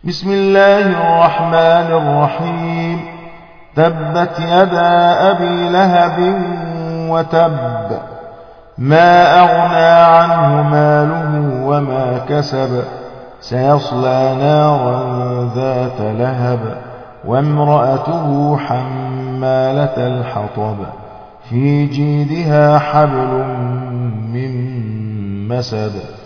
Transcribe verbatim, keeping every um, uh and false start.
بسم الله الرحمن الرحيم تبت يدا أبي لهب وتب ما أغنى عنه ماله وما كسب سيصلى نارا ذات لهب وامرأته حمالة الحطب في جيدها حبل من مسد